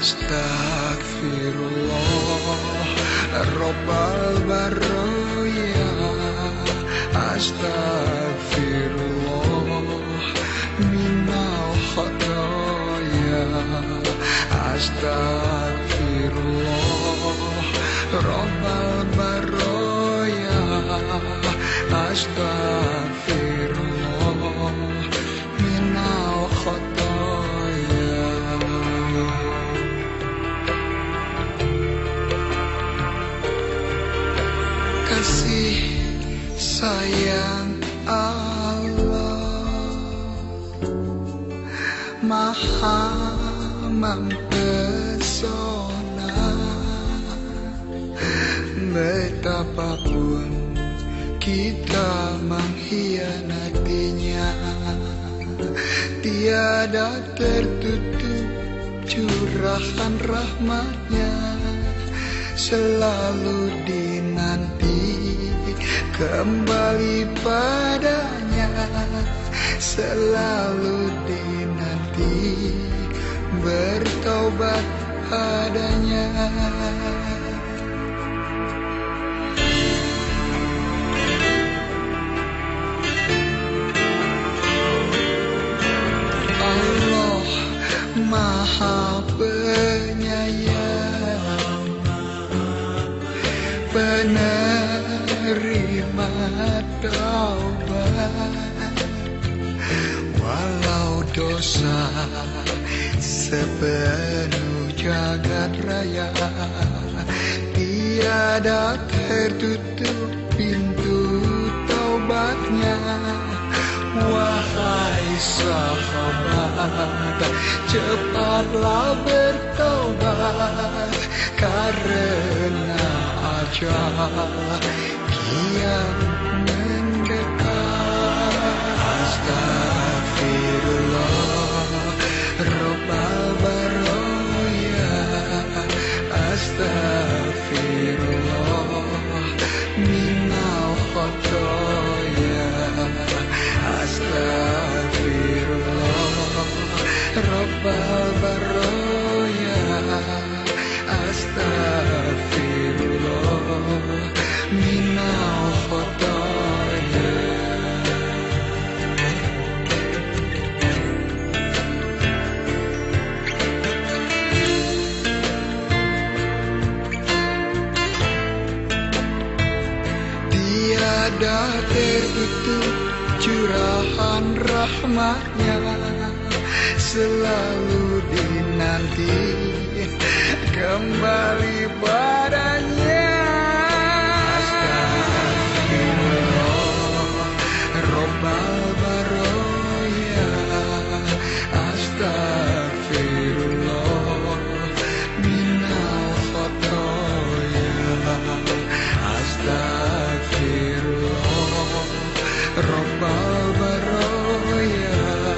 Astagfirullah Rabbal Barroya. Astagfirullah minal khotoya. Astagfirullah Rabbal Barroya. Astagfirullah minal khotoya. Kasih sayang Allah Maha mempesona. Betapapun kita mengkhianatinya, tiada tertutup curahan rahmatnya. Selalu dinanti kembali padanya, selalu dinanti bertaubat padanya. Allah Maha Penyayang, penerima taubat. Walau dosa sepenuh jagat raya, tiada tertutup pintu taubatnya. Wahai sahabat, cepatlah bertaubat, karena ajal kian mendekat. Astagfirullah Rabbal Barroya. Astagfirullah minal khotoya. Astagfirullah Rabbal Barroya. Astagfirullah minal khotoya. Tiada tertutup curahan rahmatnya, selalu dinanti kembali padanya. Astagfirullah Rabbal Barroya. Astagfirullah minal khotoya. Astagfirullah Rabbal Barroya.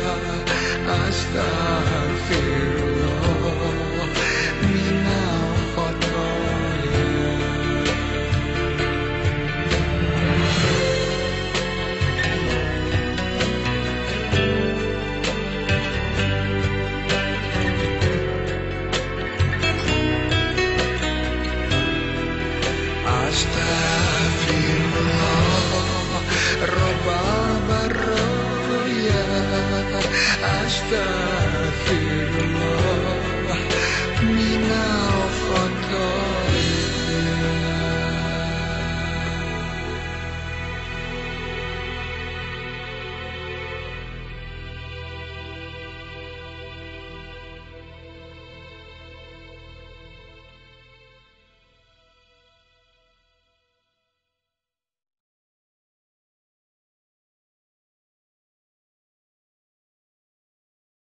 Astagfirullah minal khotoya. Astagfirullah Rabbal Barroya. Astagfirullah